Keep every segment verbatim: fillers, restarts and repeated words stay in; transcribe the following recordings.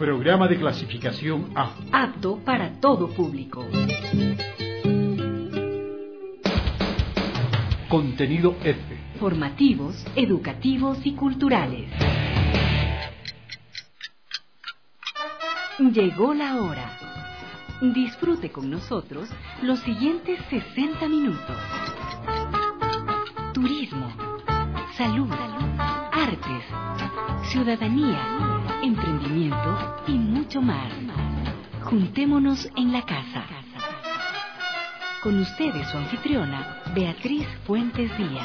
Programa de clasificación A. Apto para todo público. Contenido F. Formativos, educativos y culturales. Llegó la hora. Disfrute con nosotros los siguientes sesenta minutos. Turismo, salud, artes, ciudadanía, emprendimiento y mucho más. Juntémonos en la casa. Con ustedes su anfitriona, Beatriz Fuentes Díaz.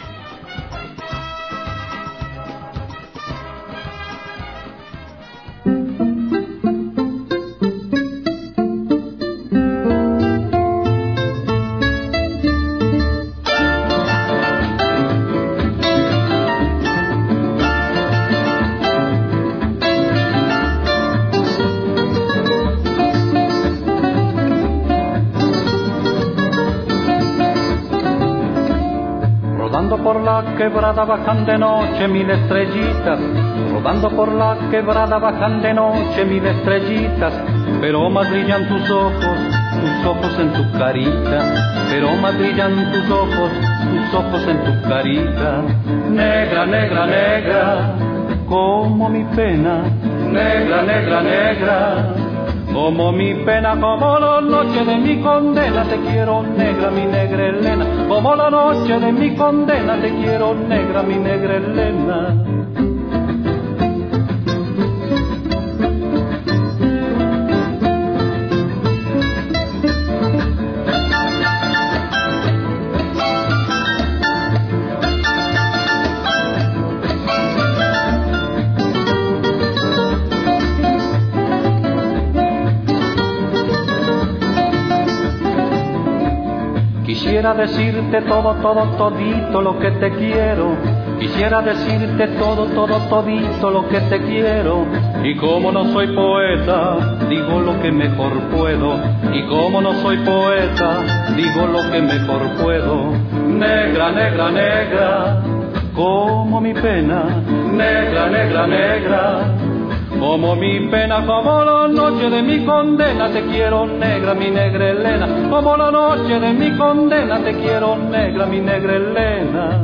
Por la quebrada bajan de noche mil estrellitas, rodando por la quebrada bajan de noche mil estrellitas, pero más brillan tus ojos, tus ojos en tu carita, pero más brillan tus ojos, tus ojos en tu carita. Negra, negra, negra, como mi pena, negra, negra, negra, como mi pena, como la noche de mi condena, te quiero negra, mi negra Elena, como la noche de mi condena, te quiero negra, mi negra Elena. Quisiera decirte todo, todo, todito lo que te quiero. Quisiera decirte todo, todo, todito lo que te quiero. Y como no soy poeta, digo lo que mejor puedo. Y como no soy poeta, digo lo que mejor puedo. Negra, negra, negra, como mi pena. Negra, negra, negra, como mi pena, como la noche de mi condena, te quiero negra, mi negra Elena, como la noche de mi condena, te quiero negra, mi negra Elena.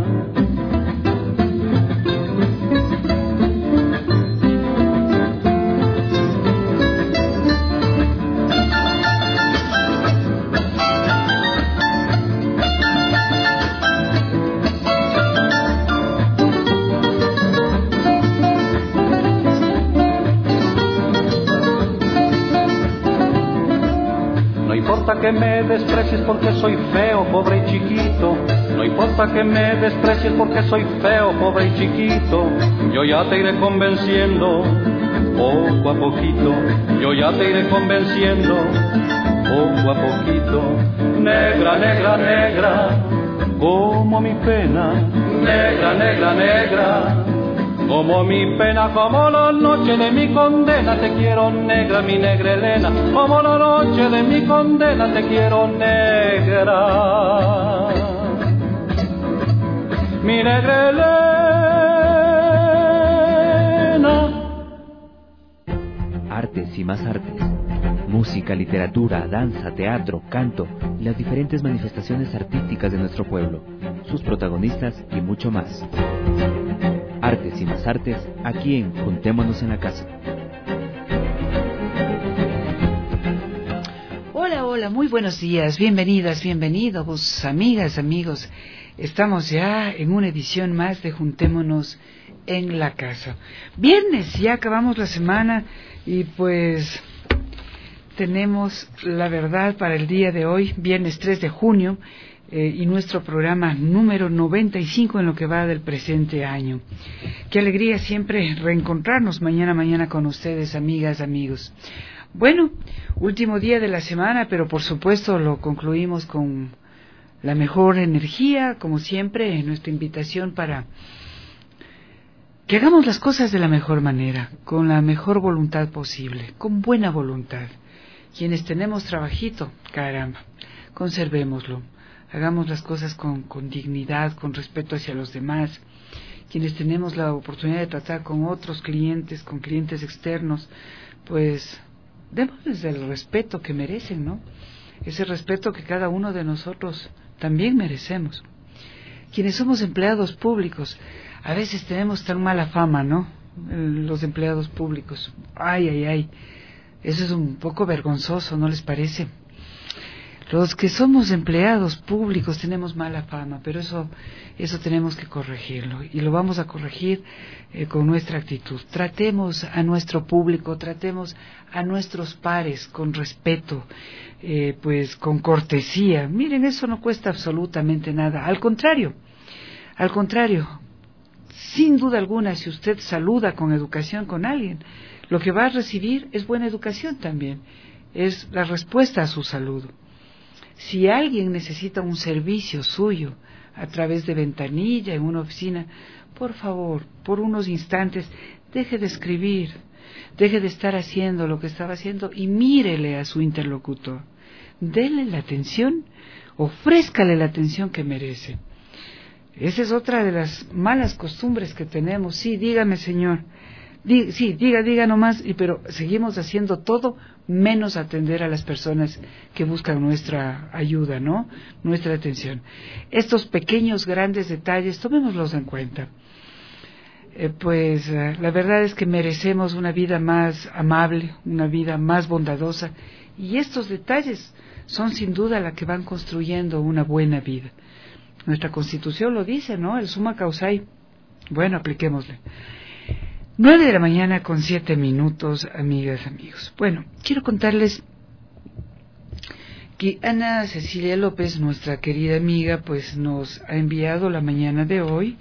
Que me desprecies porque soy feo, pobre y chiquito. No importa que me desprecies porque soy feo, pobre y chiquito. Yo ya te iré convenciendo, poco a poquito. Yo ya te iré convenciendo, poco a poquito. Negra, negra, negra, como mi pena. Negra, negra, negra, como mi pena, como la noche de mi condena, te quiero negra, mi negra Elena, como la noche de mi condena, te quiero negra, mi negra Elena. Artes y más artes, música, literatura, danza, teatro, canto y las diferentes manifestaciones artísticas de nuestro pueblo, sus protagonistas y mucho más. Artes y más artes, aquí en Juntémonos en la Casa. Hola, hola, muy buenos días, bienvenidas, bienvenidos, amigas, amigos. Estamos ya en una edición más de Juntémonos en la Casa. Viernes, ya acabamos la semana y pues tenemos la verdad para el día de hoy, viernes tres de junio. Eh, y nuestro programa número noventa y cinco en lo que va del presente año. Qué alegría siempre reencontrarnos mañana, mañana con ustedes, amigas, amigos. Bueno, último día de la semana, pero por supuesto lo concluimos con la mejor energía, como siempre, nuestra invitación para que hagamos las cosas de la mejor manera, con la mejor voluntad posible, con buena voluntad. Quienes tenemos trabajito, caramba, conservémoslo. Hagamos las cosas con, con dignidad, con respeto hacia los demás. quienes tenemos la oportunidad de tratar con otros clientes, con clientes externos, pues démosles el respeto que merecen, ¿no? Ese respeto que cada uno de nosotros también merecemos. Quienes somos empleados públicos, a veces tenemos tan mala fama, ¿no? Los empleados públicos. Ay, ay, ay. Eso es un poco vergonzoso, ¿no les parece? Los que somos empleados públicos tenemos mala fama, pero eso, eso tenemos que corregirlo, y lo vamos a corregir eh, con nuestra actitud. Tratemos a nuestro público, tratemos a nuestros pares con respeto, eh, pues con cortesía. Miren, eso no cuesta absolutamente nada. Al contrario, al contrario, sin duda alguna, si usted saluda con educación con alguien, lo que va a recibir es buena educación también, es la respuesta a su saludo. Si alguien necesita un servicio suyo a través de ventanilla en una oficina, por favor, por unos instantes, deje de escribir, deje de estar haciendo lo que estaba haciendo y mírele a su interlocutor. Dele la atención, ofrézcale la atención que merece. Esa es otra de las malas costumbres que tenemos. Sí, dígame, señor. Dí, sí, diga, diga nomás, y, pero seguimos haciendo todo menos atender a las personas que buscan nuestra ayuda, ¿no? Nuestra atención. Estos pequeños, grandes detalles, tomémoslos en cuenta. Eh, pues eh, la verdad es que merecemos una vida más amable, una vida más bondadosa, y estos detalles son sin duda la que van construyendo una buena vida. Nuestra Constitución lo dice, ¿no? El summa causae. Bueno, apliquémosle. Nueve de la mañana con siete minutos, amigas, amigos. Bueno, quiero contarles que Ana Cecilia López, nuestra querida amiga, pues nos ha enviado la mañana de hoy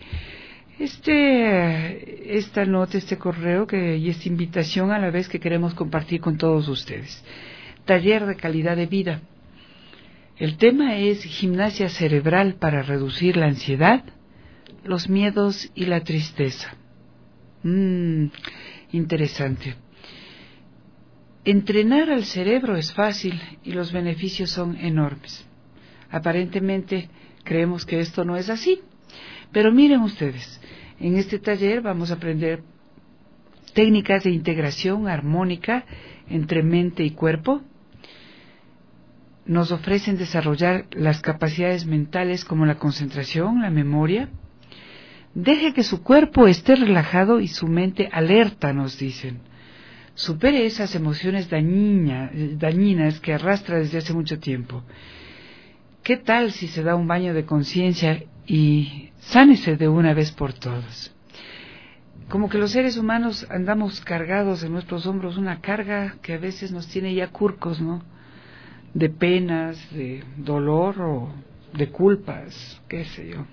este, esta nota, este correo que, y esta invitación a la vez que queremos compartir con todos ustedes. Taller de calidad de vida. El tema es gimnasia cerebral para reducir la ansiedad, los miedos y la tristeza. Mm, interesante. Entrenar al cerebro es fácil y los beneficios son enormes. Aparentemente creemos que esto no es así, pero miren ustedes, en este taller vamos a aprender técnicas de integración armónica entre mente y cuerpo. Nos ofrecen desarrollar las capacidades mentales como la concentración, la memoria. Deje que su cuerpo esté relajado y su mente alerta, nos dicen. Supere esas emociones dañina, dañinas que arrastra desde hace mucho tiempo. ¿Qué tal si se da un baño de conciencia y sánese de una vez por todas? Como que los seres humanos andamos cargados en nuestros hombros una carga que a veces nos tiene ya curcos, ¿no? De penas, de dolor o de culpas, qué sé yo.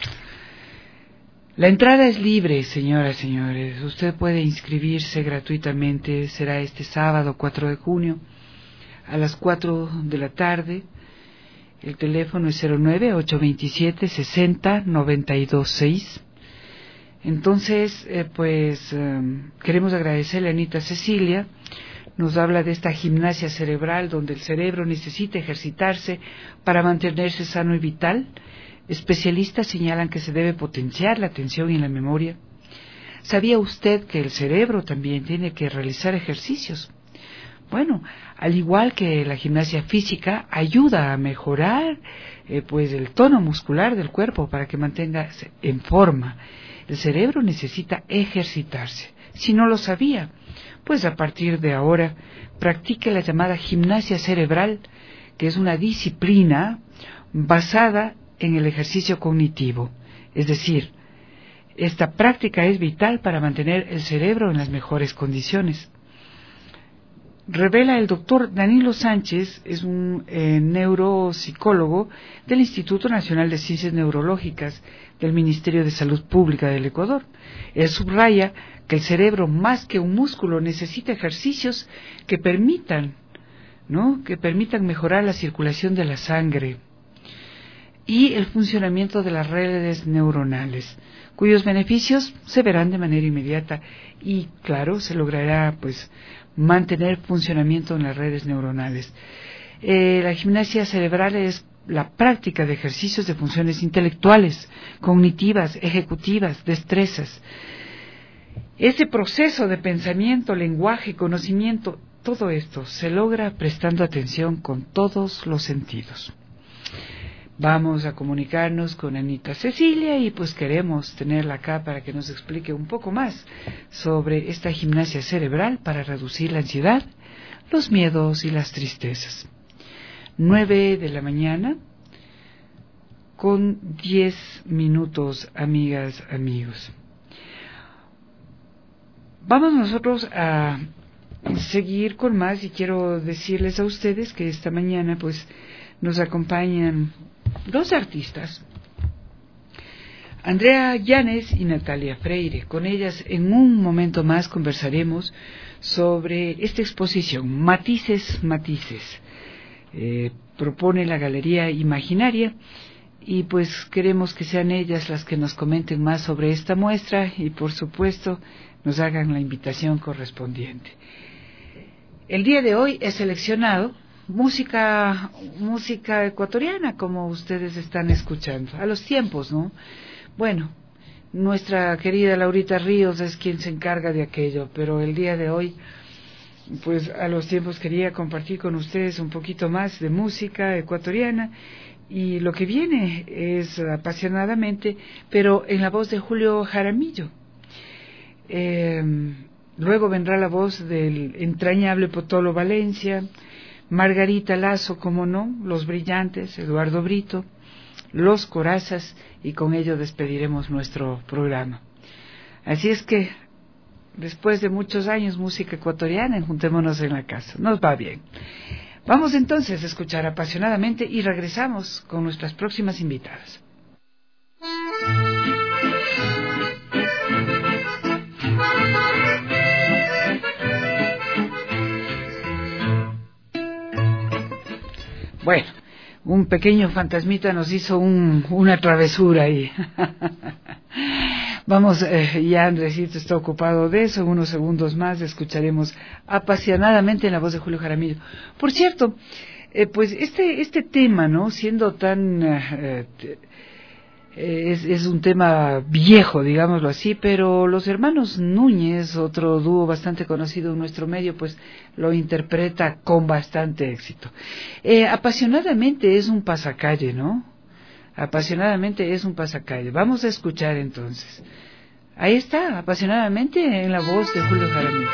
La entrada es libre, señoras y señores. Usted puede inscribirse gratuitamente. Será este sábado cuatro de junio a las cuatro de la tarde. El teléfono es cero nueve, ocho dos siete, seis cero, nueve dos seis. Entonces, eh, pues eh, queremos agradecerle a Anita Cecilia. Nos habla de esta gimnasia cerebral donde el cerebro necesita ejercitarse para mantenerse sano y vital. Especialistas señalan que se debe potenciar la atención y la memoria. ¿Sabía usted que el cerebro también tiene que realizar ejercicios? Bueno, al igual que la gimnasia física, ayuda a mejorar eh, pues el tono muscular del cuerpo para que mantenga en forma. El cerebro necesita ejercitarse. Si no lo sabía, pues a partir de ahora practique la llamada gimnasia cerebral, que es una disciplina basada en el ejercicio cognitivo. Es decir, esta práctica es vital para mantener el cerebro en las mejores condiciones. Revela el doctor Danilo Sánchez, es un eh, neuropsicólogo del Instituto Nacional de Ciencias Neurológicas del Ministerio de Salud Pública del Ecuador. Él subraya que el cerebro, más que un músculo, necesita ejercicios que permitan, ¿no? que permitan mejorar la circulación de la sangre y el funcionamiento de las redes neuronales, cuyos beneficios se verán de manera inmediata y, claro, se logrará pues mantener funcionamiento en las redes neuronales. Eh, la gimnasia cerebral es la práctica de ejercicios de funciones intelectuales, cognitivas, ejecutivas, destrezas. Ese proceso de pensamiento, lenguaje, conocimiento, todo esto se logra prestando atención con todos los sentidos. Vamos a comunicarnos con Anita Cecilia y pues queremos tenerla acá para que nos explique un poco más sobre esta gimnasia cerebral para reducir la ansiedad, los miedos y las tristezas. Nueve de la mañana con diez minutos, amigas, amigos. Vamos nosotros a seguir con más y quiero decirles a ustedes que esta mañana pues nos acompañan dos artistas, Andrea Llanes y Natalia Freire. Con ellas en un momento más conversaremos sobre esta exposición, Matices, Matices. Eh, propone la Galería Imaginaria y pues queremos que sean ellas las que nos comenten más sobre esta muestra y por supuesto nos hagan la invitación correspondiente. El día de hoy he seleccionado música música ecuatoriana, como ustedes están escuchando, a los tiempos, ¿no? Bueno, nuestra querida Laurita Ríos es quien se encarga de aquello, pero el día de hoy, pues a los tiempos quería compartir con ustedes un poquito más de música ecuatoriana y lo que viene es apasionadamente, pero en la voz de Julio Jaramillo. Eh, luego vendrá la voz del entrañable Potolo Valencia, Margarita Lazo, como no, Los Brillantes, Eduardo Brito, Los Corazas, y con ello despediremos nuestro programa. Así es que, después de muchos años música ecuatoriana, juntémonos en la casa, nos va bien. Vamos entonces a escuchar apasionadamente y regresamos con nuestras próximas invitadas. Bueno, un pequeño fantasmita nos hizo un, una travesura ahí. Vamos, eh, ya Andresito está ocupado de eso, en unos segundos más escucharemos apasionadamente en la voz de Julio Jaramillo. Por cierto, eh, pues este este tema, ¿no? Siendo tan... Eh, es, es un tema viejo, digámoslo así, pero los hermanos Núñez, otro dúo bastante conocido en nuestro medio, pues lo interpreta con bastante éxito. Eh, apasionadamente es un pasacalle, ¿no? Apasionadamente es un pasacalle. Vamos a escuchar entonces. Ahí está, apasionadamente en la voz de Julio Jaramillo.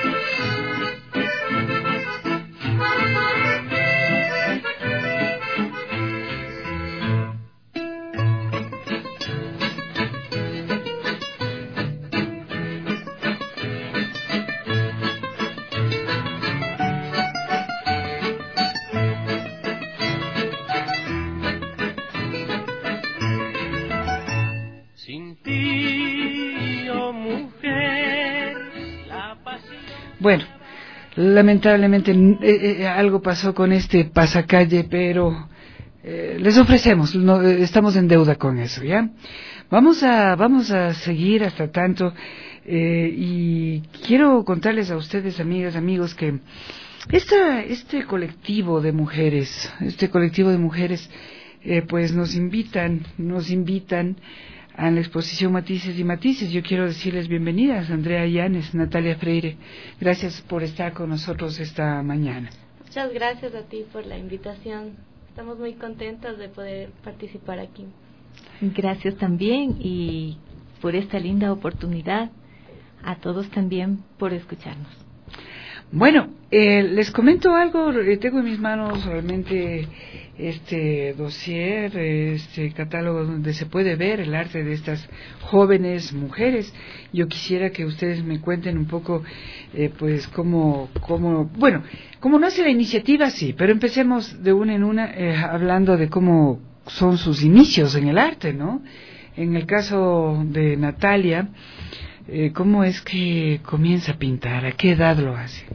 Bueno, lamentablemente eh, eh, algo pasó con este pasacalle, pero eh, les ofrecemos, no, eh, estamos en deuda con eso, ¿ya? Vamos a vamos a seguir hasta tanto eh, y quiero contarles a ustedes, amigas, amigos, que esta, este colectivo de mujeres, este colectivo de mujeres, eh, pues nos invitan, nos invitan a la exposición Matices y Matices. Yo quiero decirles bienvenidas, Andrea Llanes, Natalia Freire. Gracias por estar con nosotros esta mañana. Muchas gracias a ti por la invitación. Estamos muy contentos de poder participar aquí. Gracias también y por esta linda oportunidad. A todos también por escucharnos. Bueno, eh, les comento algo. Tengo en mis manos realmente este dossier, este catálogo donde se puede ver el arte de estas jóvenes mujeres. Yo quisiera que ustedes me cuenten un poco, eh, pues, cómo, cómo, bueno, cómo nace la iniciativa, sí, pero empecemos de una en una eh, hablando de cómo son sus inicios en el arte, ¿no? En el caso de Natalia, eh, ¿cómo es que comienza a pintar? ¿A qué edad lo hace?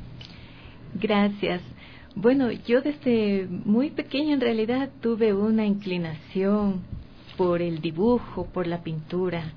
Gracias. Bueno, yo desde muy pequeña en realidad tuve una inclinación por el dibujo, por la pintura.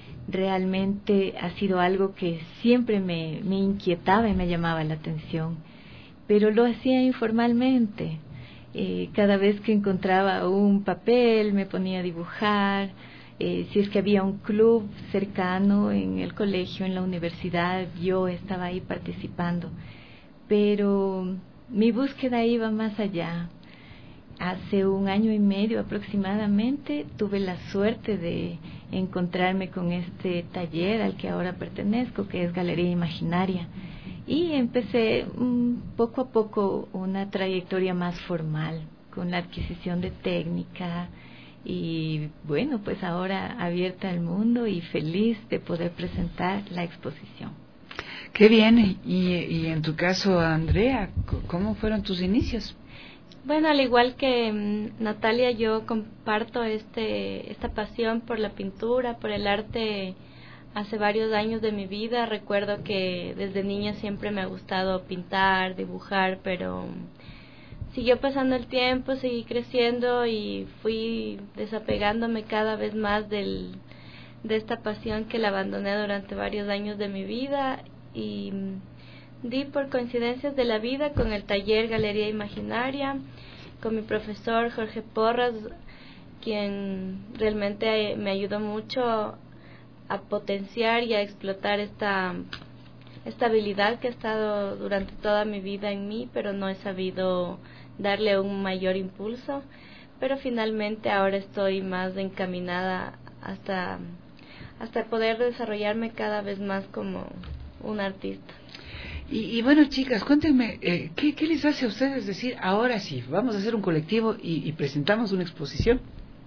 Realmente ha sido algo que siempre me, me inquietaba y me llamaba la atención, pero lo hacía informalmente. Eh, cada vez que encontraba un papel me ponía a dibujar. Eh, si es que había un club cercano en el colegio, en la universidad, yo estaba ahí participando. Pero mi búsqueda iba más allá. Hace un año y medio aproximadamente tuve la suerte de encontrarme con este taller al que ahora pertenezco, que es Galería Imaginaria, y empecé um, poco a poco una trayectoria más formal con la adquisición de técnica y bueno, pues ahora abierta al mundo y feliz de poder presentar la exposición. Qué bien. Y, y en tu caso, Andrea, ¿cómo fueron tus inicios? Bueno, al igual que um, Natalia, yo comparto este esta pasión por la pintura, por el arte. Hace varios años de mi vida recuerdo que desde niña siempre me ha gustado pintar, dibujar, pero siguió pasando el tiempo, seguí creciendo y fui desapegándome cada vez más del, de esta pasión que la abandoné durante varios años de mi vida y di por coincidencias de la vida con el taller Galería Imaginaria, con mi profesor Jorge Porras, quien realmente me ayudó mucho a potenciar y a explotar esta, esta habilidad que ha estado durante toda mi vida en mí, pero no he sabido darle un mayor impulso. Pero finalmente ahora estoy más encaminada hasta, hasta poder desarrollarme cada vez más como un artista. Y, y bueno, chicas, cuéntenme, eh, ¿qué, ¿qué les hace a ustedes decir, ahora sí, vamos a hacer un colectivo y, y presentamos una exposición?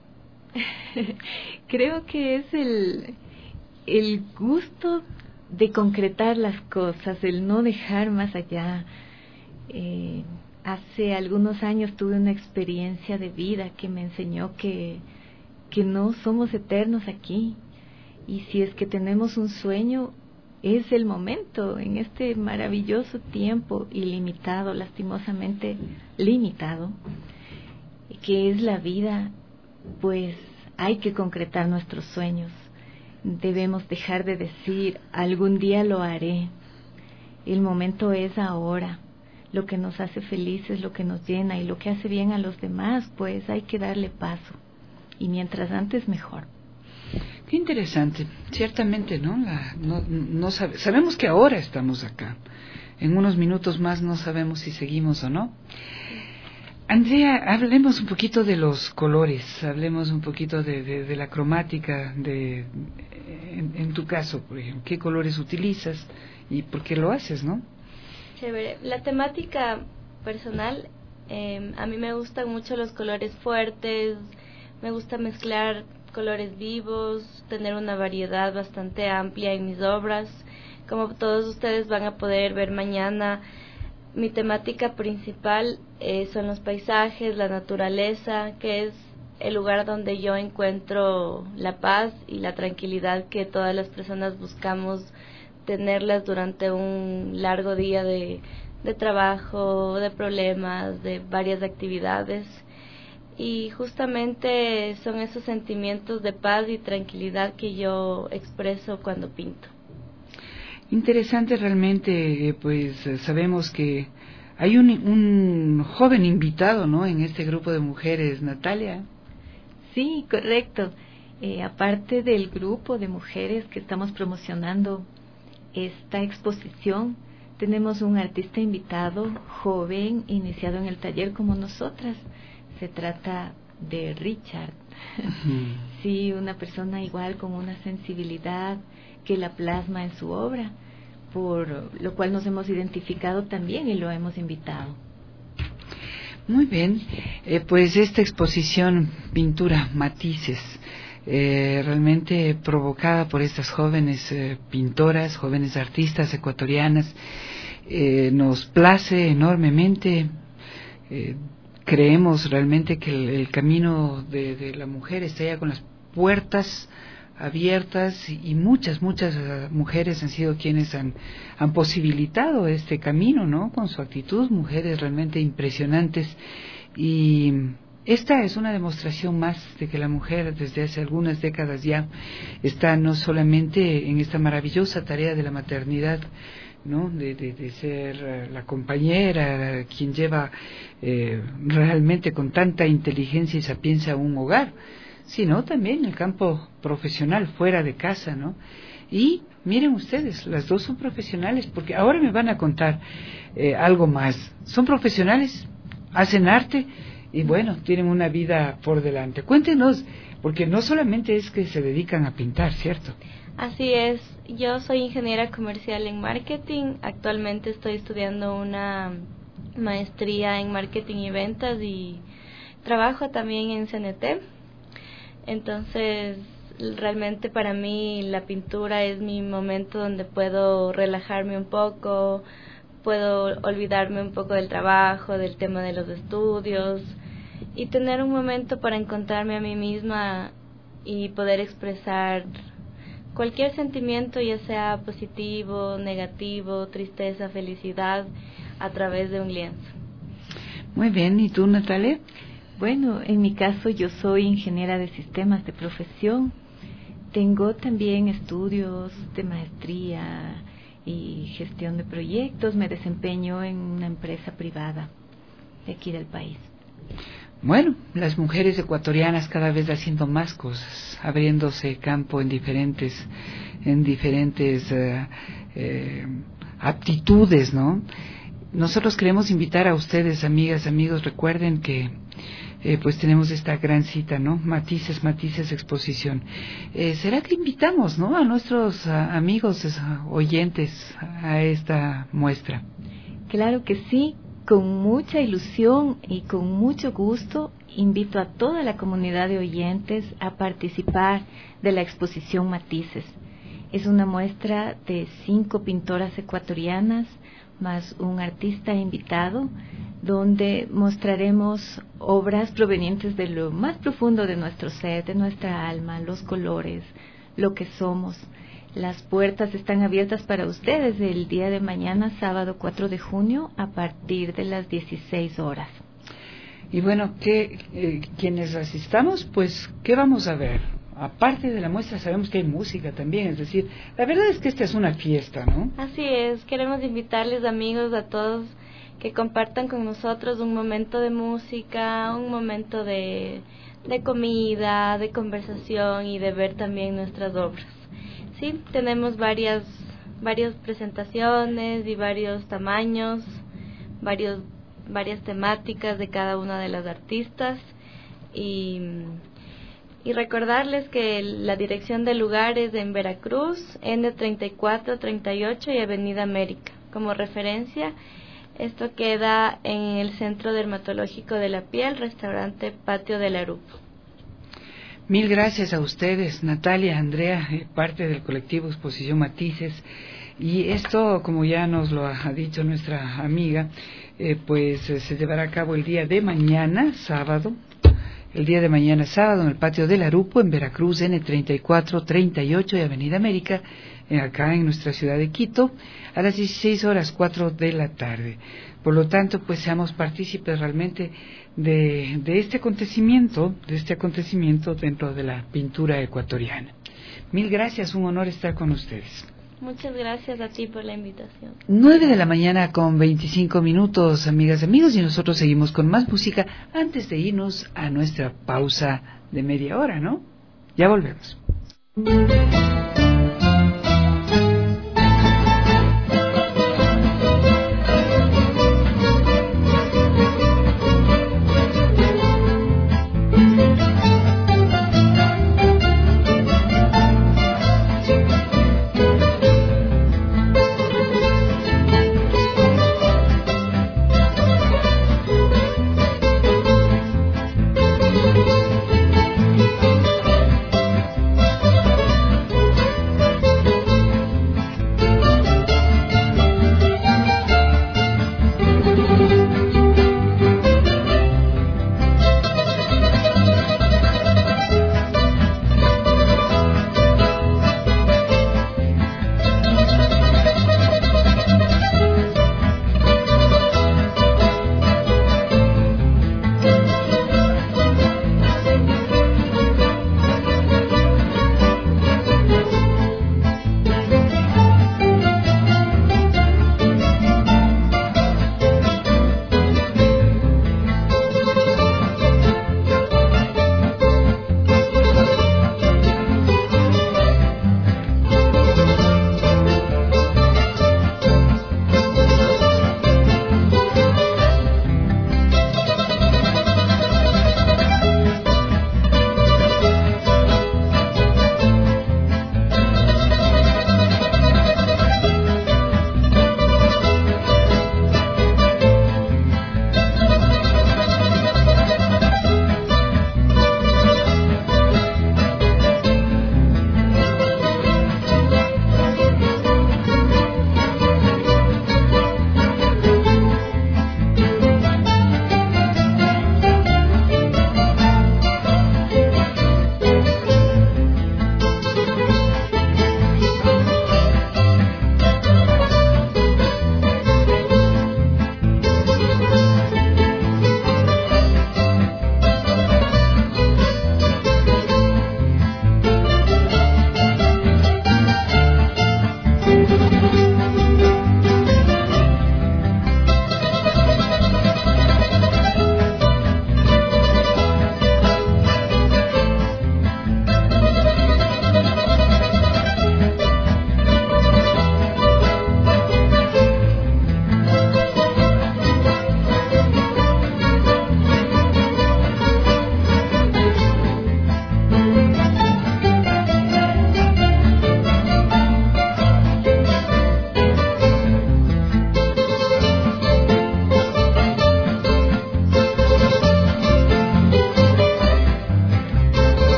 Creo que es el, el gusto de concretar las cosas, el no dejar más allá. Eh, hace algunos años tuve una experiencia de vida que me enseñó que, que no somos eternos aquí. Y si es que tenemos un sueño, es el momento, en este maravilloso tiempo ilimitado, lastimosamente limitado, que es la vida, pues hay que concretar nuestros sueños. Debemos dejar de decir, algún día lo haré. El momento es ahora. Lo que nos hace felices, lo que nos llena y lo que hace bien a los demás, pues hay que darle paso. Y mientras antes, mejor. Qué interesante, ciertamente, ¿no? La, no, no sabe, sabemos que ahora estamos acá. En unos minutos más no sabemos si seguimos o no. Andrea, hablemos un poquito de los colores, hablemos un poquito de, de, de la cromática, de, en, en tu caso, por ejemplo, ¿qué colores utilizas y por qué lo haces, no? Chévere. La temática personal, eh, a mí me gustan mucho los colores fuertes, me gusta mezclar colores vivos, tener una variedad bastante amplia en mis obras. Como todos ustedes van a poder ver mañana, mi temática principal eh, son los paisajes, la naturaleza, que es el lugar donde yo encuentro la paz y la tranquilidad que todas las personas buscamos tenerlas durante un largo día de, de trabajo, de problemas, de varias actividades. Y justamente son esos sentimientos de paz y tranquilidad que yo expreso cuando pinto. Interesante realmente, pues sabemos que hay un, un joven invitado, ¿no?, en este grupo de mujeres, Natalia. Sí, correcto. Eh, aparte del grupo de mujeres que estamos promocionando esta exposición, tenemos un artista invitado, joven, iniciado en el taller como nosotras. Se trata de Richard. Uh-huh. Sí, una persona igual con una sensibilidad que la plasma en su obra, por lo cual nos hemos identificado también y lo hemos invitado. Muy bien, eh, pues esta exposición Pintura Matices, eh, realmente provocada por estas jóvenes eh, pintoras, jóvenes artistas ecuatorianas, eh, nos place enormemente. Eh, creemos realmente que el, el camino de, de la mujer está ya con las puertas abiertas y muchas, muchas uh, mujeres han sido quienes han, han posibilitado este camino, ¿no?, con su actitud, mujeres realmente impresionantes. Y esta es una demostración más de que la mujer desde hace algunas décadas ya está no solamente en esta maravillosa tarea de la maternidad, ¿no? De, de, de ser la compañera, quien lleva eh, realmente con tanta inteligencia y sapiencia un hogar, sino también el campo profesional fuera de casa, ¿no? Y miren ustedes, las dos son profesionales, porque ahora me van a contar eh, algo más. Son profesionales, hacen arte y bueno, tienen una vida por delante. Cuéntenos, porque no solamente es que se dedican a pintar, ¿cierto? Así es, yo soy ingeniera comercial en marketing, actualmente estoy estudiando una maestría en marketing y ventas y trabajo también en C N T, entonces realmente para mí la pintura es mi momento donde puedo relajarme un poco, puedo olvidarme un poco del trabajo, del tema de los estudios y tener un momento para encontrarme a mí misma y poder expresar cualquier sentimiento, ya sea positivo, negativo, tristeza, felicidad, a través de un lienzo. Muy bien, ¿y tú, Natalia? Bueno, en mi caso yo soy ingeniera de sistemas de profesión. Tengo también estudios de maestría y gestión de proyectos. Me desempeño en una empresa privada de aquí del país. Bueno, las mujeres ecuatorianas cada vez haciendo más cosas, abriéndose campo en diferentes, en diferentes uh, eh, aptitudes, ¿no? Nosotros queremos invitar a ustedes, amigas, amigos, recuerden que eh, pues tenemos esta gran cita, ¿no? Matices, Matices Exposición. Eh, ¿Será que invitamos, ¿no? A nuestros uh, amigos uh, oyentes a esta muestra? Claro que sí. Con mucha ilusión y con mucho gusto invito a toda la comunidad de oyentes a participar de la exposición Matices. Es una muestra de cinco pintoras ecuatorianas más un artista invitado, donde mostraremos obras provenientes de lo más profundo de nuestro ser, de nuestra alma, los colores, lo que somos. Las puertas están abiertas para ustedes el día de mañana, sábado cuatro de junio, a partir de las dieciséis horas. Y bueno, que eh, quienes asistamos, pues, ¿qué vamos a ver? Aparte de la muestra, sabemos que hay música también, es decir, la verdad es que esta es una fiesta, ¿no? Así es, queremos invitarles, amigos, a todos que compartan con nosotros un momento de música, un momento de, de comida, de conversación y de ver también nuestras obras. Sí, tenemos varias varias presentaciones y varios tamaños, varios varias temáticas de cada una de las artistas y, y recordarles que la dirección del lugar es en Veracruz, N treinta y cuatro, treinta y ocho y Avenida América. Como referencia, esto queda en el Centro Dermatológico de la Piel, restaurante Patio del Arupo. Mil gracias a ustedes, Natalia, Andrea, parte del colectivo Exposición Matices. Y esto, como ya nos lo ha dicho nuestra amiga, eh, pues eh, se llevará a cabo el día de mañana, sábado, el día de mañana sábado en el Patio del Arupo, en Veracruz, N treinta y cuatro, treinta y ocho y Avenida América, eh, acá en nuestra ciudad de Quito, a las dieciséis horas, cuatro de la tarde. Por lo tanto, pues seamos partícipes realmente de, de este acontecimiento, de este acontecimiento dentro de la pintura ecuatoriana. Mil gracias, un honor estar con ustedes. Muchas gracias a ti por la invitación. Nueve de la mañana con veinticinco minutos, amigas y amigos, y nosotros seguimos con más música antes de irnos a nuestra pausa de media hora, ¿no? Ya volvemos.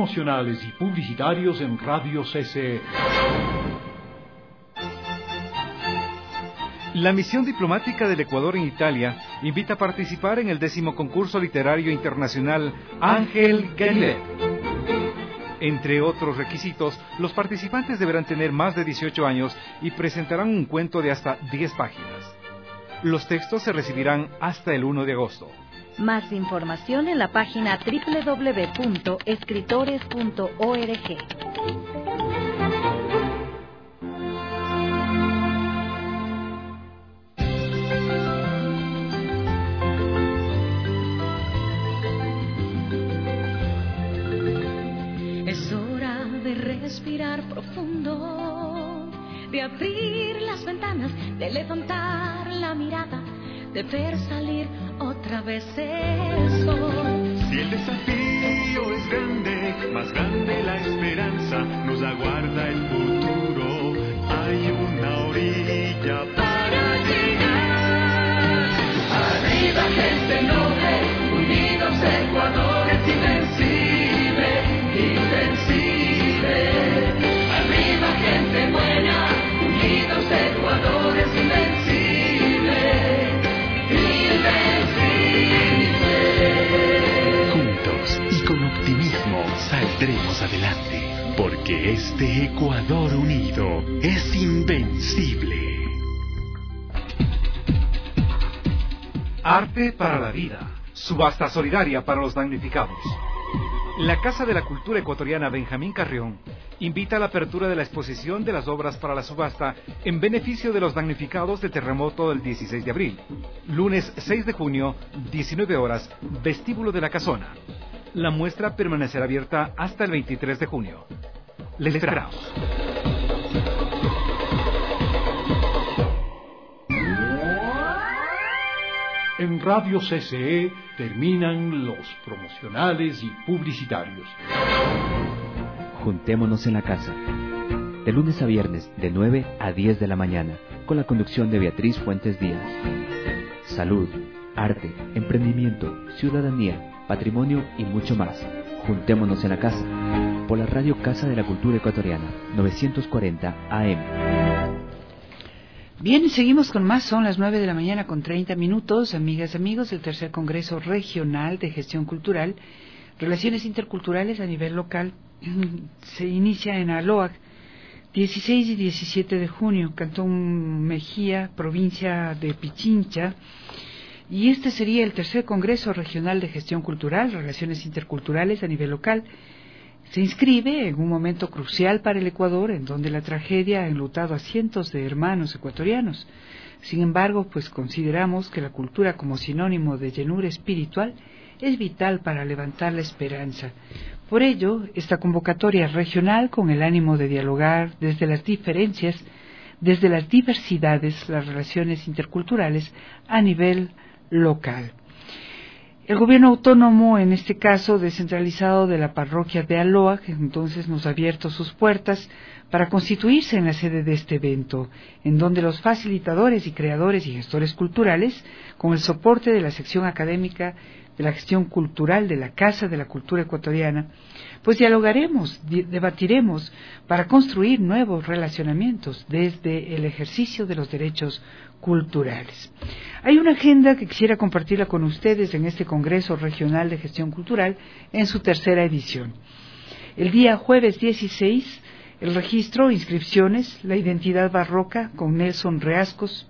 promocionales y publicitarios en Radio C C E. La misión diplomática del Ecuador en Italia invita a participar en el décimo concurso literario internacional Ángel Ganivet. Entre otros requisitos, los participantes deberán tener más de dieciocho años y presentarán un cuento de hasta diez páginas. Los textos se recibirán hasta el uno de agosto. Más información en la página doble u doble u doble u punto escritores punto org. Es hora de respirar profundo, de abrir las ventanas, de levantar la mirada, de ver salir otra vez el sol. Si el desafío es grande, más grande la esperanza, nos aguarda el futuro. Hay una orilla para llegar. Arriba gente noble, unidos Ecuador es invencible, invencible. Arriba gente buena, unidos Ecuador es invencible, invencible. Juntos y con optimismo saldremos adelante, porque este Ecuador unido es invencible. Arte para la vida. Subasta solidaria para los damnificados. La Casa de la Cultura Ecuatoriana Benjamín Carrión invita a la apertura de la exposición de las obras para la subasta en beneficio de los damnificados del terremoto del dieciséis de abril. Lunes seis de junio, diecinueve horas, vestíbulo de la Casona. La muestra permanecerá abierta hasta el veintitrés de junio. Les esperamos. En Radio C C E terminan los promocionales y publicitarios. Juntémonos en la casa. De lunes a viernes, de nueve a diez de la mañana, con la conducción de Beatriz Fuentes Díaz. Salud, arte, emprendimiento, ciudadanía, patrimonio y mucho más. Juntémonos en la casa. Por la radio Casa de la Cultura Ecuatoriana, novecientos cuarenta A M. Bien, y seguimos con más. Son las nueve de la mañana con treinta minutos. Amigas y amigos, el tercer Congreso Regional de Gestión Cultural, Relaciones Interculturales a nivel local, se inicia en Aloac, dieciséis y diecisiete de junio, Cantón Mejía, provincia de Pichincha. Y este sería el tercer Congreso Regional de Gestión Cultural, Relaciones Interculturales a nivel local. Se inscribe en un momento crucial para el Ecuador, en donde la tragedia ha enlutado a cientos de hermanos ecuatorianos. Sin embargo, pues consideramos que la cultura como sinónimo de llenura espiritual es vital para levantar la esperanza. Por ello, esta convocatoria regional, con el ánimo de dialogar desde las diferencias, desde las diversidades, las relaciones interculturales a nivel local. El gobierno autónomo, en este caso descentralizado de la parroquia de Aloac, entonces nos ha abierto sus puertas para constituirse en la sede de este evento, en donde los facilitadores y creadores y gestores culturales, con el soporte de la sección académica de la gestión cultural de la Casa de la Cultura Ecuatoriana, pues dialogaremos, debatiremos para construir nuevos relacionamientos desde el ejercicio de los derechos culturales. Hay una agenda que quisiera compartirla con ustedes en este Congreso Regional de Gestión Cultural en su tercera edición. El día jueves dieciséis, el registro, inscripciones, la identidad barroca con Nelson Reascos,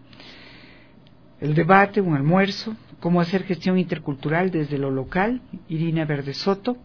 el debate, un almuerzo, cómo hacer gestión intercultural desde lo local, Irina Verde Soto.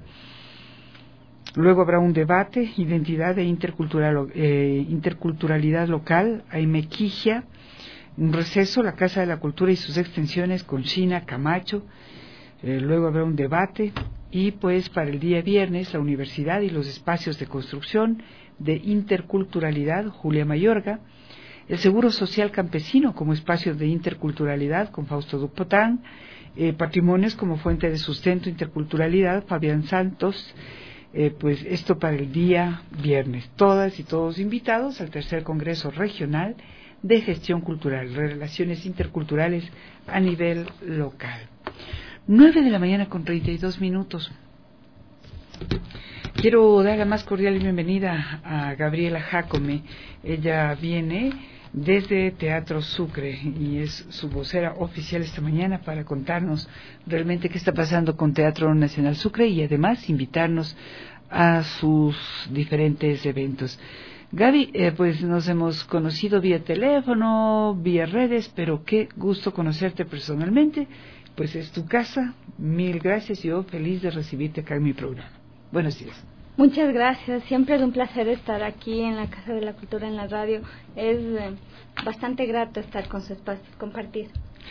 Luego habrá un debate, identidad e intercultural, eh, interculturalidad local, Aime Quijia. Un receso, la Casa de la Cultura y sus extensiones con China Camacho. Eh, luego habrá un debate y pues para el día viernes la universidad y los espacios de construcción de interculturalidad, Julia Mayorga. El Seguro Social Campesino como espacio de interculturalidad con Fausto Dupotán. Eh, patrimonios como fuente de sustento, interculturalidad, Fabián Santos. Eh, pues esto para el día viernes. Todas y todos invitados al tercer Congreso Regional de Gestión Cultural, Relaciones Interculturales a nivel local. Nueve de la mañana con treinta y dos minutos. Quiero dar la más cordial bienvenida a Gabriela Jácome. Ella viene desde Teatro Sucre y es su vocera oficial esta mañana para contarnos realmente qué está pasando con Teatro Nacional Sucre y además invitarnos a sus diferentes eventos. Gaby, eh, pues nos hemos conocido vía teléfono, vía redes, pero qué gusto conocerte personalmente. Pues es tu casa, mil gracias, yo feliz de recibirte acá en mi programa. Buenos días. Muchas gracias, siempre es un placer estar aquí en la Casa de la Cultura en la radio. Es eh, bastante grato estar con su espacio, compartir.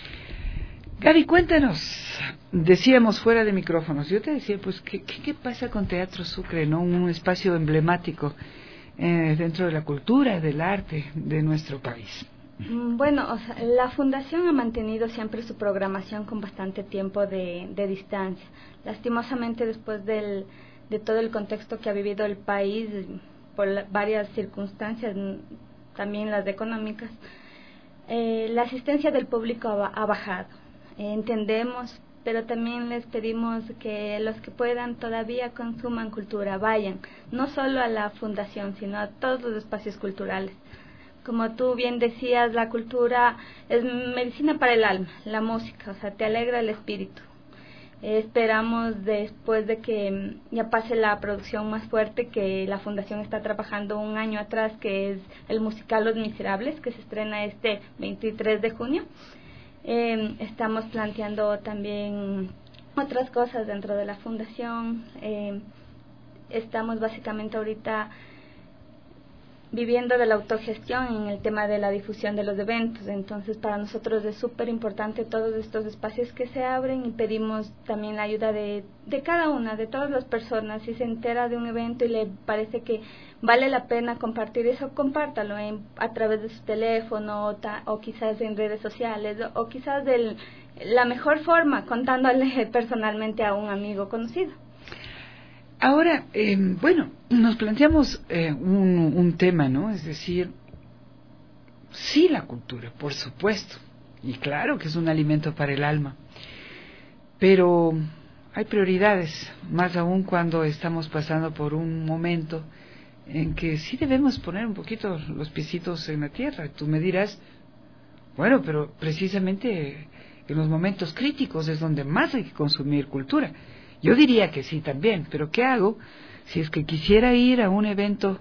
Gaby, cuéntanos, decíamos fuera de micrófonos, yo te decía, pues, ¿qué, qué, qué pasa con Teatro Sucre, no? Un espacio emblemático eh, dentro de la cultura, del arte de nuestro país. Bueno, o sea, la Fundación ha mantenido siempre su programación con bastante tiempo de, de distancia. Lastimosamente, después del, de todo el contexto que ha vivido el país, por la, varias circunstancias, también las económicas, eh, la asistencia del público ha, ha bajado. Eh, entendemos, pero también les pedimos que los que puedan todavía consuman cultura, vayan, no solo a la Fundación, sino a todos los espacios culturales. Como tú bien decías, la cultura es medicina para el alma, la música, o sea, te alegra el espíritu. Eh, esperamos después de que ya pase la producción más fuerte que la Fundación está trabajando un año atrás, que es el musical Los Miserables, que se estrena este veintitrés de junio. Eh, estamos planteando también otras cosas dentro de la Fundación. Eh, estamos básicamente ahorita viviendo de la autogestión en el tema de la difusión de los eventos. Entonces, para nosotros es súper importante todos estos espacios que se abren y pedimos también la ayuda de, de cada una, de todas las personas. Si se entera de un evento y le parece que vale la pena compartir eso, compártalo en, a través de su teléfono o, ta, o quizás en redes sociales o, o quizás de la mejor forma, contándole personalmente a un amigo conocido. Ahora, eh, bueno, nos planteamos eh, un, un tema, ¿no? Es decir, sí la cultura, por supuesto, y claro que es un alimento para el alma, pero hay prioridades, más aún cuando estamos pasando por un momento en que sí debemos poner un poquito los piecitos en la tierra. Tú me dirás, bueno, pero precisamente en los momentos críticos es donde más hay que consumir cultura. Yo diría que sí también, pero ¿qué hago si es que quisiera ir a un evento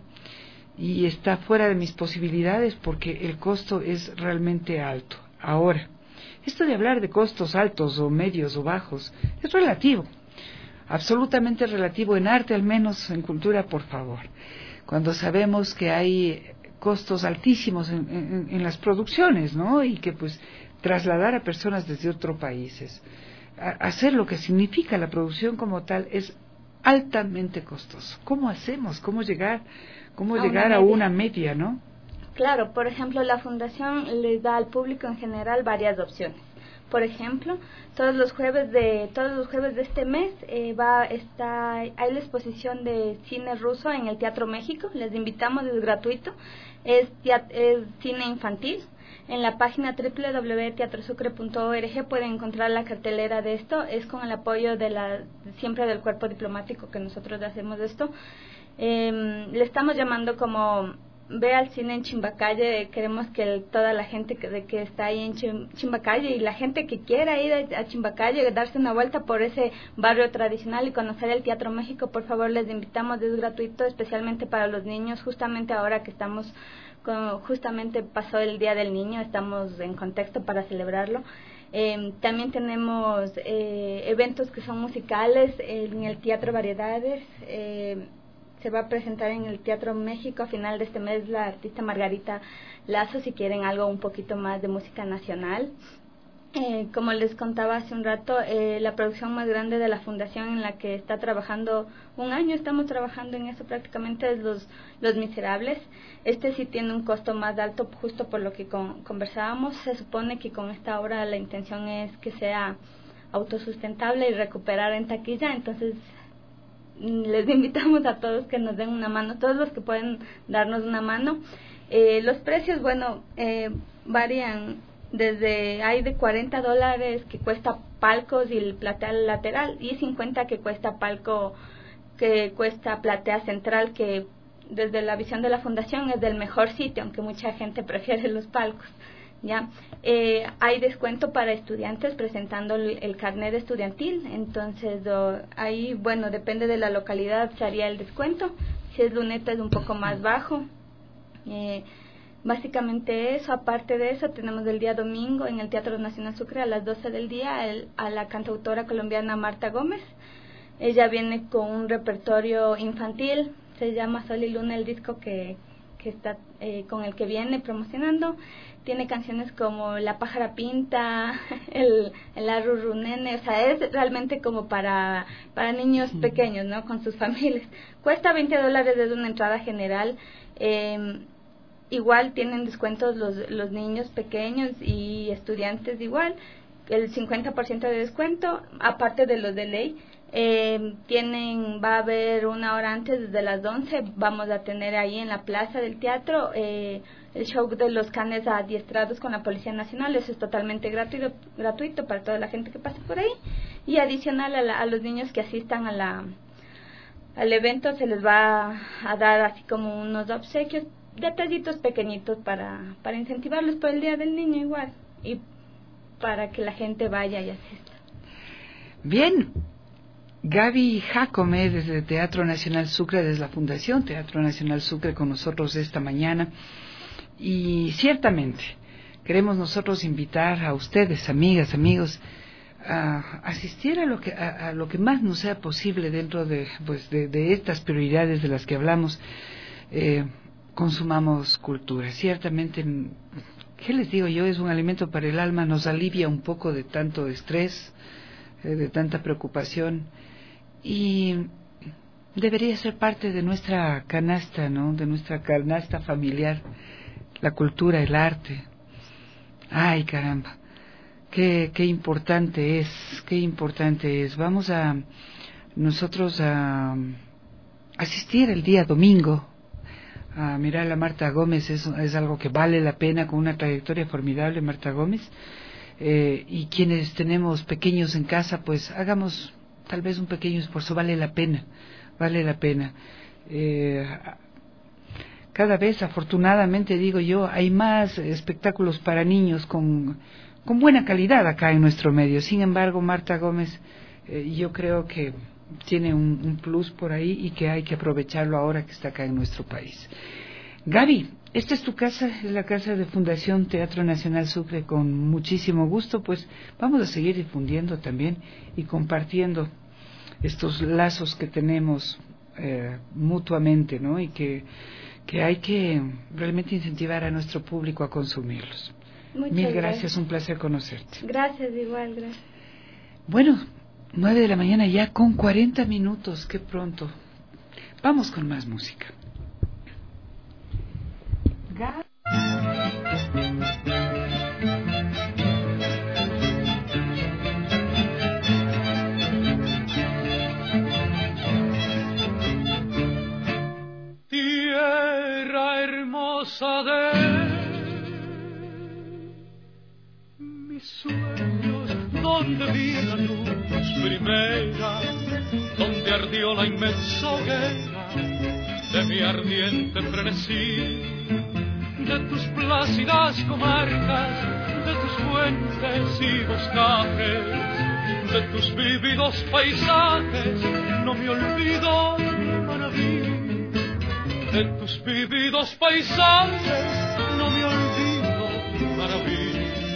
y está fuera de mis posibilidades porque el costo es realmente alto? Ahora, esto de hablar de costos altos o medios o bajos es relativo, absolutamente relativo, en arte al menos, en cultura, por favor. Cuando sabemos que hay costos altísimos en, en, en las producciones, ¿no? Y que pues trasladar a personas desde otros países, hacer lo que significa la producción como tal es altamente costoso. ¿Cómo hacemos? ¿Cómo llegar? ¿Cómo a llegar una a una media, no? Claro, por ejemplo, la Fundación les da al público en general varias opciones. Por ejemplo, todos los jueves de todos los jueves de este mes eh, va está hay la exposición de cine ruso en el Teatro México. Les invitamos, es gratuito. Es, es cine infantil. En la página doble u doble u doble u punto teatro sucre punto org pueden encontrar la cartelera de esto. Es con el apoyo de la siempre del cuerpo diplomático que nosotros hacemos esto. Eh, le estamos llamando como ve al cine en Chimbacalle. Queremos que el, toda la gente que, de, que está ahí en Chim, Chimbacalle y la gente que quiera ir a, a Chimbacalle, darse una vuelta por ese barrio tradicional y conocer el Teatro México, por favor les invitamos, es gratuito, especialmente para los niños, justamente ahora que estamos con, justamente pasó el Día del Niño, estamos en contexto para celebrarlo. Eh, también tenemos eh, eventos que son musicales eh, en el Teatro Variedades. eh, Se va a presentar en el Teatro México a final de este mes la artista Margarita Lazo, si quieren algo un poquito más de música nacional. Eh, como les contaba hace un rato, eh, la producción más grande de la Fundación en la que está trabajando un año, estamos trabajando en eso prácticamente, es Los, los Miserables. Este sí tiene un costo más alto, justo por lo que con, conversábamos. Se supone que con esta obra la intención es que sea autosustentable y recuperar en taquilla, entonces les invitamos a todos que nos den una mano, todos los que pueden darnos una mano. Eh, los precios, bueno, eh, varían desde, hay de cuarenta dólares que cuesta palcos y el plateal lateral, y cincuenta que cuesta palco que cuesta Platea Central, que desde la visión de la fundación es del mejor sitio, aunque mucha gente prefiere los palcos. Ya eh, hay descuento para estudiantes presentando el, el carnet estudiantil, entonces oh, ahí, bueno, depende de la localidad se haría el descuento. Si es Luneta es un poco más bajo. Eh, básicamente eso. Aparte de eso, tenemos el día domingo en el Teatro Nacional Sucre a las doce del día el, a la cantautora colombiana Marta Gómez. Ella viene con un repertorio infantil, se llama Sol y Luna el disco que, que está eh, con el que viene promocionando. Tiene canciones como La pájara pinta, el, el arrurru nene, o sea, es realmente como para, para niños pequeños, ¿no? Con sus familias. Cuesta veinte dólares desde una entrada general. Eh, igual tienen descuentos los, los niños pequeños y estudiantes igual, el cincuenta por ciento de descuento, aparte de los de ley. Eh, tienen, va a haber una hora antes, desde las once, vamos a tener ahí en la plaza del teatro eh, el show de los canes adiestrados con la Policía Nacional. Eso es totalmente gratuito, gratuito para toda la gente que pase por ahí, y adicional a, la, a los niños que asistan a la al evento se les va a dar así como unos obsequios, detallitos pequeñitos para, para incentivarlos por el Día del Niño igual, y para que la gente vaya y asista. Bien, Gaby Jacome desde Teatro Nacional Sucre, desde la Fundación Teatro Nacional Sucre, con nosotros esta mañana. Y ciertamente queremos nosotros invitar a ustedes, amigas, amigos, a asistir a lo que a, a lo que más nos sea posible dentro de pues de, de estas prioridades de las que hablamos. Eh, consumamos cultura. Ciertamente, ¿qué les digo yo? Es un alimento para el alma, nos alivia un poco de tanto estrés, eh, de tanta preocupación, y debería ser parte de nuestra canasta, ¿no? De nuestra canasta familiar, la cultura, el arte. Ay, caramba, qué, qué importante es, qué importante es. Vamos a nosotros a asistir el día domingo a mirar a Marta Gómez. Es, es algo que vale la pena, con una trayectoria formidable, Marta Gómez. Eh, y quienes tenemos pequeños en casa, pues hagamos tal vez un pequeño esfuerzo, vale la pena, vale la pena. Eh, cada vez, afortunadamente, digo yo, hay más espectáculos para niños con, con buena calidad acá en nuestro medio. Sin embargo, Marta Gómez, eh, yo creo que tiene un, un plus por ahí y que hay que aprovecharlo ahora que está acá en nuestro país. Gaby, esta es tu casa, es la casa de Fundación Teatro Nacional Sucre. Con muchísimo gusto, pues vamos a seguir difundiendo también y compartiendo estos lazos que tenemos eh, mutuamente, ¿no? Y que, que hay que realmente incentivar a nuestro público a consumirlos. Muchas Mil gracias, gracias, un placer conocerte. Gracias, igual, gracias. Bueno, nueve de la mañana ya con cuarenta minutos, qué pronto. Vamos con más música. Tierra hermosa de mis sueños, donde vi la luz primera, donde ardió la inmensa hoguera de mi ardiente frenesí, de tus plácidas comarcas, de tus fuentes y boscajes, de tus vívidos paisajes, no me olvido, Manaví. De tus vívidos paisajes, no me olvido, Manaví.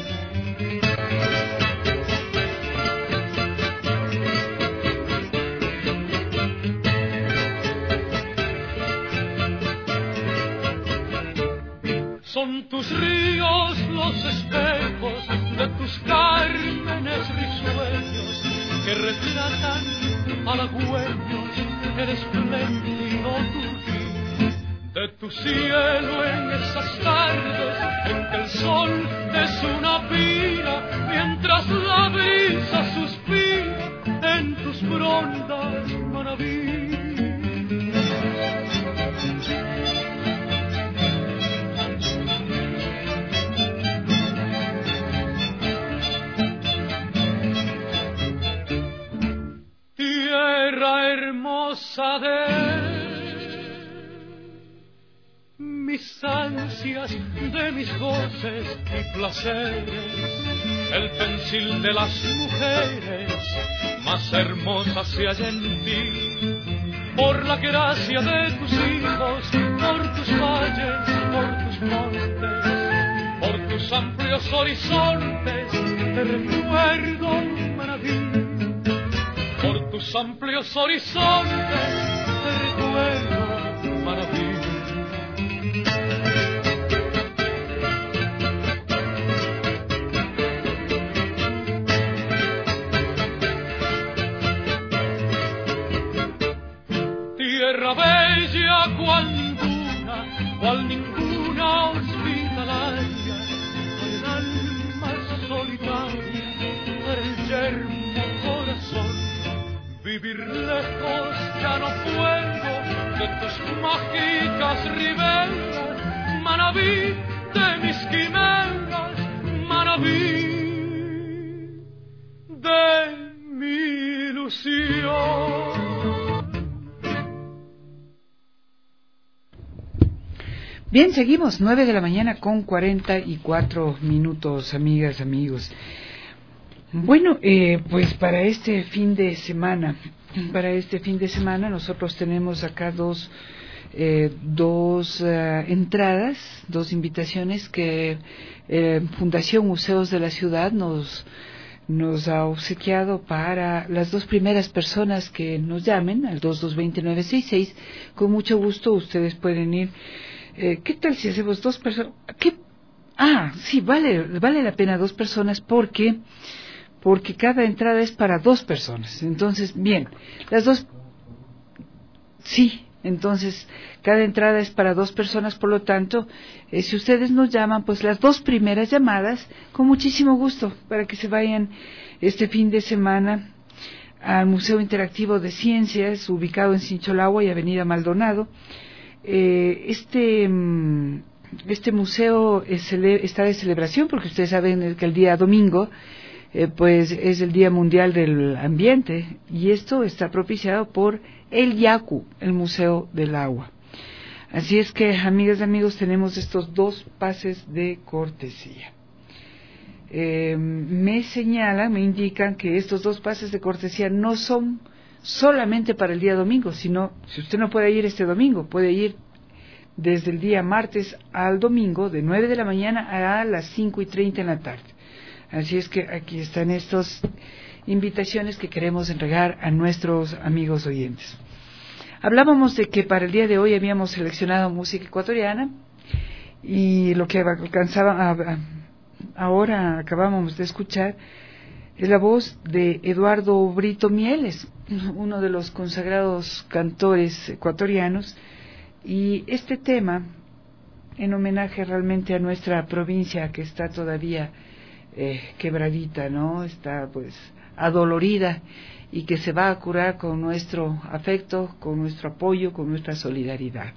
Son tus ríos los espejos de tus cármenes risueños que retratan halagüeños el espléndido Turquí. De tu cielo en esas tardes en que el sol es una pira, mientras la brisa suspira en tus frondas, Manaví. Tierra hermosa caricias de mis goces y placeres, el pensil de las mujeres más hermosas se halla en ti, por la gracia de tus hijos, por tus valles, por tus montes, por tus amplios horizontes, te recuerdo, Manabí, por tus amplios horizontes, te recuerdo, Manabí. Tierra bella cual ninguna, cual ninguna hospitalaria, para el alma solitaria, para el yermo corazón. Vivir lejos ya no puedo de tus mágicas riberas, Manabí de mis quimeras, Manabí de mi ilusión. Bien, seguimos, nueve de la mañana con cuarenta y cuatro minutos, amigas, amigos. Bueno, eh, pues para este fin de semana, para este fin de semana nosotros tenemos acá dos, eh, dos uh, entradas, dos invitaciones que eh, Fundación Museos de la Ciudad nos, nos ha obsequiado para las dos primeras personas que nos llamen al dos dos dos cero nueve seis seis. Con mucho gusto ustedes pueden ir. Eh, ¿Qué tal si hacemos dos personas? ¿Qué? Ah, sí, vale, vale la pena dos personas porque, porque cada entrada es para dos personas. Entonces, bien, las dos, sí, entonces cada entrada es para dos personas, por lo tanto, eh, si ustedes nos llaman, pues las dos primeras llamadas, con muchísimo gusto, para que se vayan este fin de semana al Museo Interactivo de Ciencias, ubicado en Sincholagua y Avenida Maldonado. Eh, este este museo es, está de celebración porque ustedes saben que el día domingo eh, pues es el Día Mundial del Ambiente y esto está propiciado por el YACU, el Museo del Agua. Así es que, amigas y amigos, tenemos estos dos pases de cortesía. Eh, me señalan, me indican que estos dos pases de cortesía no son solamente para el día domingo, sino si usted no puede ir este domingo, puede ir desde el día martes al domingo, de nueve de la mañana a las cinco y treinta en la tarde. Así es que aquí están estas invitaciones que queremos entregar a nuestros amigos oyentes. Hablábamos de que para el día de hoy habíamos seleccionado música ecuatoriana y lo que alcanzaba ahora acabamos de escuchar es la voz de Eduardo Brito Mieles, uno de los consagrados cantores ecuatorianos, y este tema en homenaje realmente a nuestra provincia que está todavía eh, quebradita, ¿no? Está pues adolorida y que se va a curar con nuestro afecto, con nuestro apoyo, con nuestra solidaridad.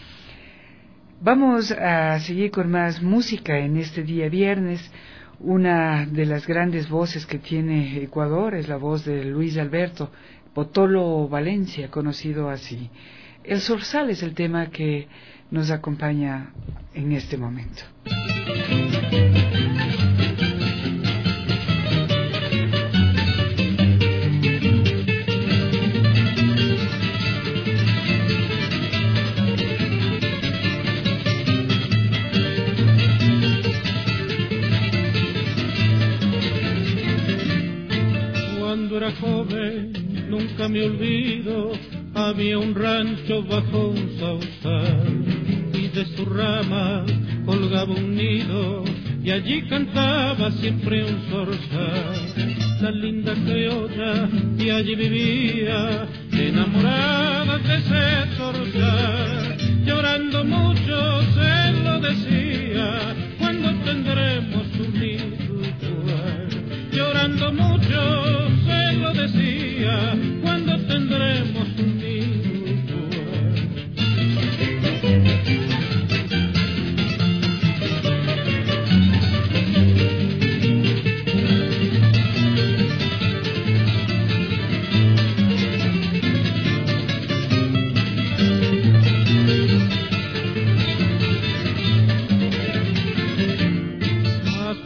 Vamos a seguir con más música en este día viernes. Una de las grandes voces que tiene Ecuador es la voz de Luis Alberto Potolo Valencia, conocido así. El Zorzal es el tema que nos acompaña en este momento. Cuando era joven, nunca me olvido, había un rancho bajo un sausal y de su rama colgaba un nido y allí cantaba siempre un zorzal. La linda criolla y allí vivía enamorada de ese zorzal. Llorando mucho se lo decía, cuando tendremos un nido igual. Llorando mucho se lo decía, cuando tendremos un nido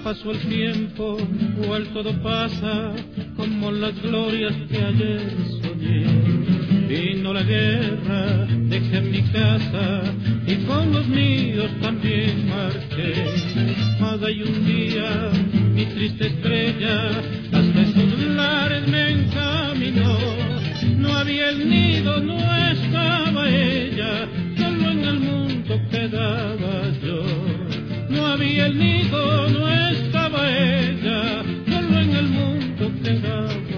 pasó el tiempo, cual todo pasa, como las glorias que ayer soñé. Vino la guerra, dejé mi casa y con los míos también marché. Mas hay un día, mi triste estrella, hasta esos lares me encaminó. No había el nido, no estaba ella, solo en el mundo quedaba yo. No había el nido, no estaba ella, solo en el mundo quedaba yo.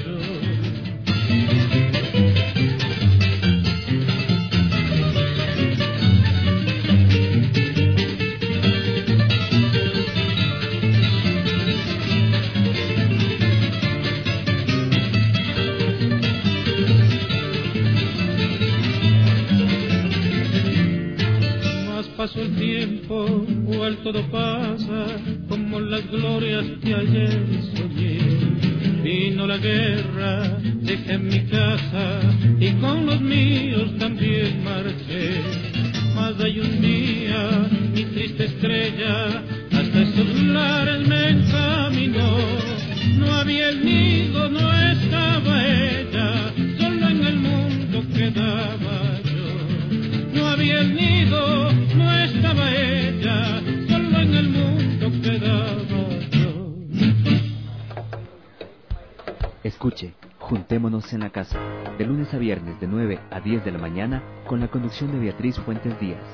Pasó el tiempo, cual todo pasa, como las glorias que ayer soñé. Vino la guerra, dejé mi casa y con los míos también marché. Mas hay un día, mi triste estrella, hasta esos lares me encaminó. No había el nido, no estaba ella, solo en el mundo quedaba yo. No había el nido, no estaba ella, solo en el mundo quedaba yo. Escuche, Juntémonos en la Casa, de lunes a viernes de nueve a diez de la mañana, con la conducción de Beatriz Fuentes Díaz.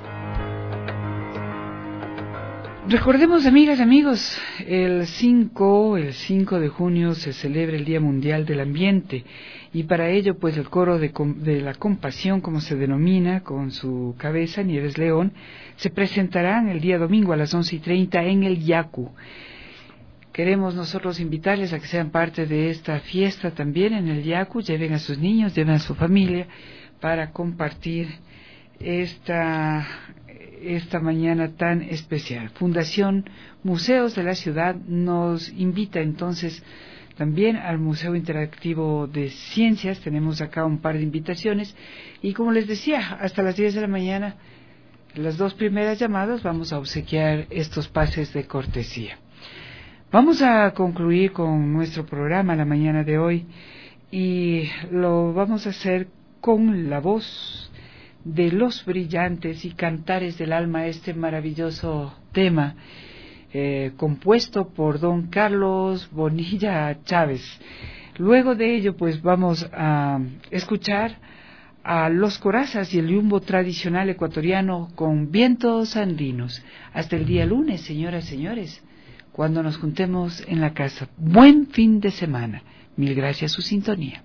Recordemos, amigas y amigos, el cinco, el cinco de junio se celebra el Día Mundial del Ambiente, y para ello pues el Coro de, de la Compasión, como se denomina, con su cabeza Nieves León, se presentarán el día domingo a las once y treinta en el Yacu. Queremos nosotros invitarles a que sean parte de esta fiesta también en el Yacu, lleven a sus niños, lleven a su familia para compartir esta... esta mañana tan especial. Fundación Museos de la Ciudad nos invita entonces también al Museo Interactivo de Ciencias. Tenemos acá un par de invitaciones y, como les decía, hasta las diez de la mañana, las dos primeras llamadas, vamos a obsequiar estos pases de cortesía. Vamos a concluir con nuestro programa la mañana de hoy y lo vamos a hacer con la voz de Los Brillantes y Cantares del Alma, este maravilloso tema eh, compuesto por don Carlos Bonilla Chávez. Luego de ello pues vamos a escuchar a Los Corazas y el yumbo tradicional ecuatoriano con Vientos Andinos. Hasta el día lunes, señoras y señores, cuando nos juntemos en la casa. Buen fin de semana. Mil gracias su sintonía.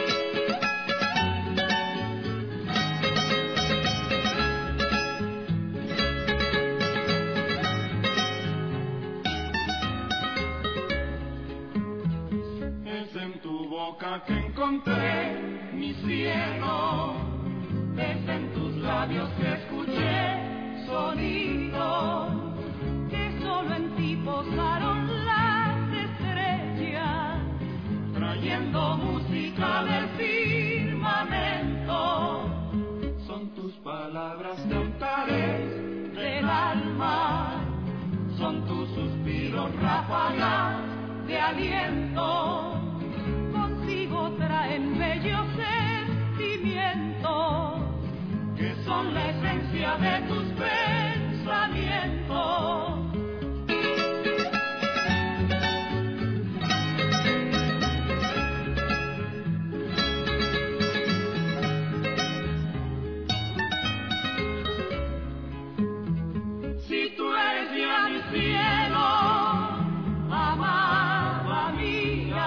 Que encontré mi cielo, es en tus labios que escuché sonido, que solo en ti posaron las estrellas, trayendo música del firmamento. Son tus palabras cantares del alma, son tus suspiros ráfagas de aliento. Traen bellos sentimientos que son la esencia de tus pensamientos. Si tú eres ya mi cielo, amada mía,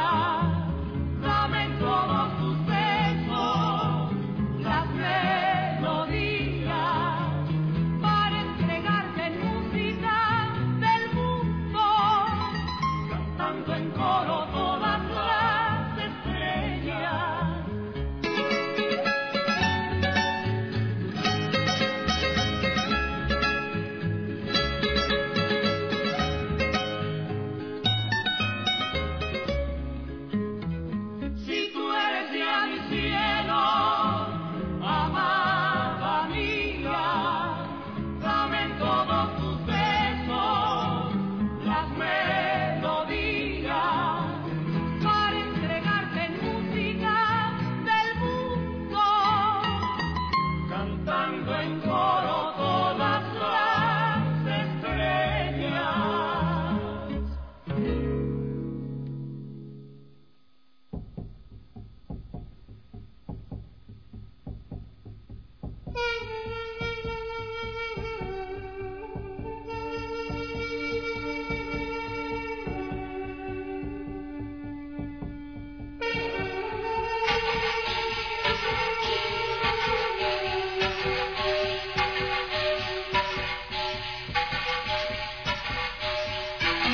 todos tus besos, las melodías,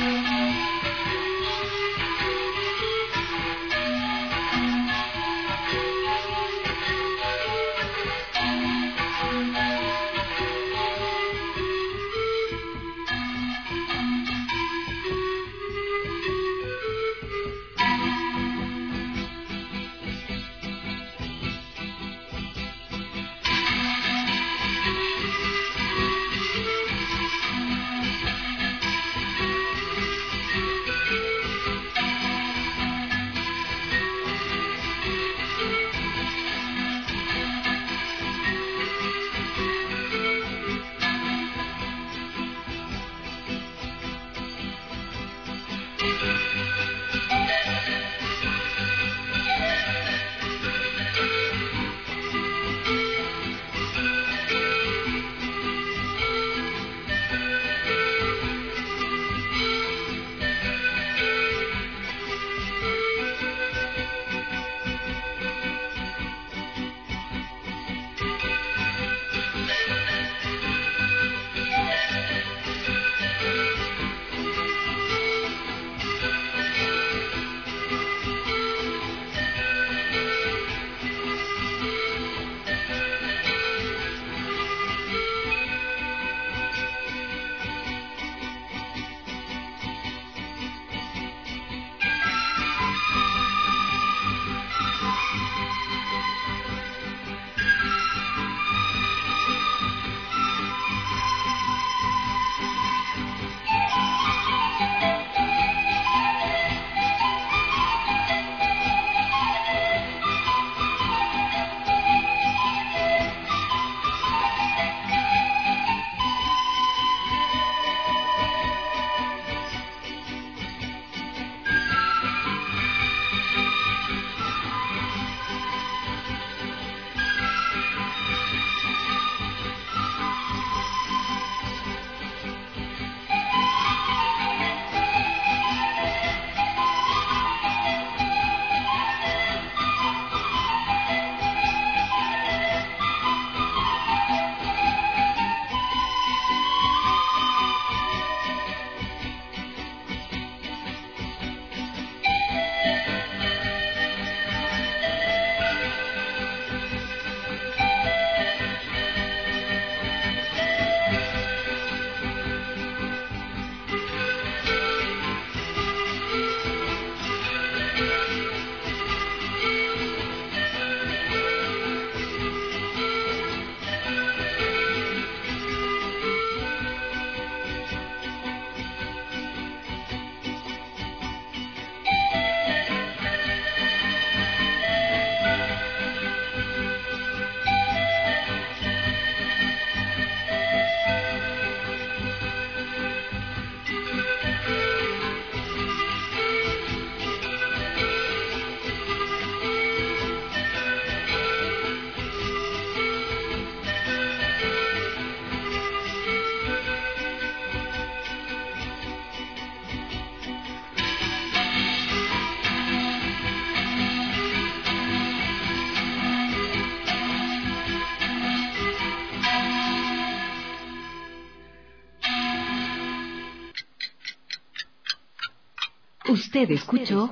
Usted escuchó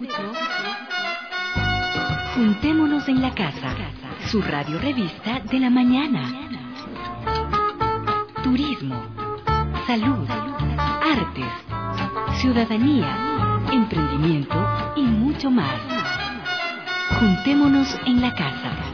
Juntémonos en la Casa, su radio revista de la mañana. Turismo, salud, artes, ciudadanía, emprendimiento y mucho más. Juntémonos en la Casa.